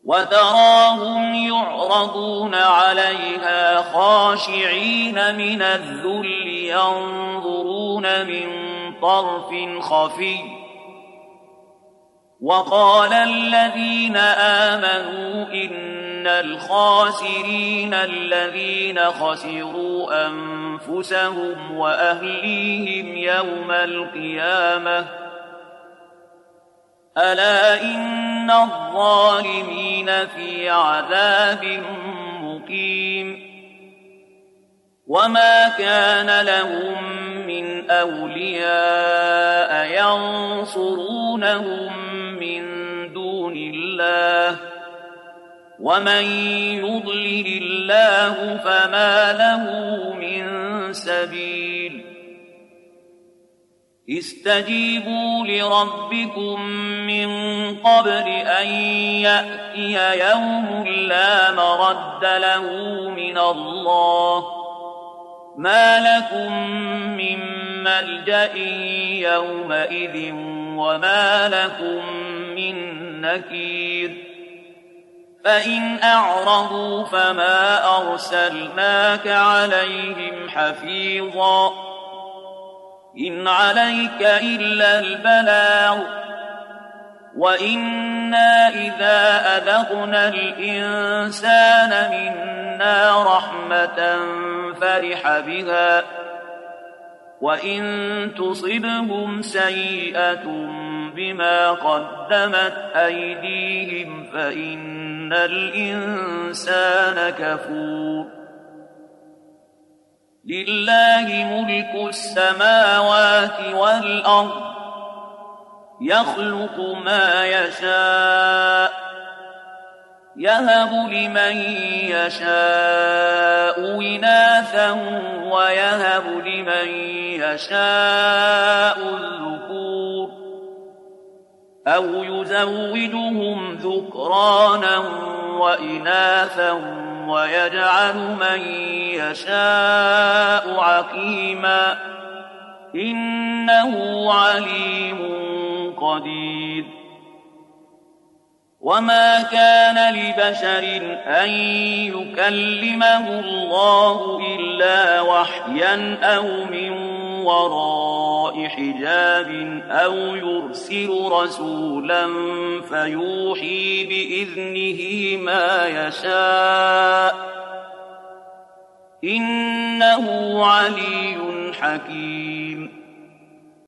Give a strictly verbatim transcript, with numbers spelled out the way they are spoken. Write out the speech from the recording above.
وتراهم يعرضون عليها خاشعين من الذل ينظرون من طرف خفي وقال الذين آمنوا إن الخاسرين الذين خسروا أنفسهم وأهليهم يوم القيامة ألا إن الظالمين في عذاب مقيم وما كان لهم من أولياء ينصرونهم من دون الله ومن يضلل الله فما له من سبيل استجيبوا لربكم من قبل أن يأتي يوم لا مرد له من الله ما لكم من ملجأ يومئذ وما لكم من نكير فإن أعرضوا فما أرسلناك عليهم حفيظا إن عليك إلا البلاغ وإنا إذا أذقنا الإنسان منا رحمة فرح بها وإن تصبهم سيئة بما قدمت أيديهم فإن الإنسان كفور لله ملك السماوات والأرض يخلق ما يشاء يهب لمن يشاء إناثا ويهب لمن يشاء الذكور أو يزوجهم ذكرانا وإناثا ويجعل من يشاء عقيما إنه عليم قدير وما كان لبشر أن يكلمه الله إلا وحيا أو من وراء حجاب أو يرسل رسولا فيوحي بإذنه ما يشاء إنه علي حكيم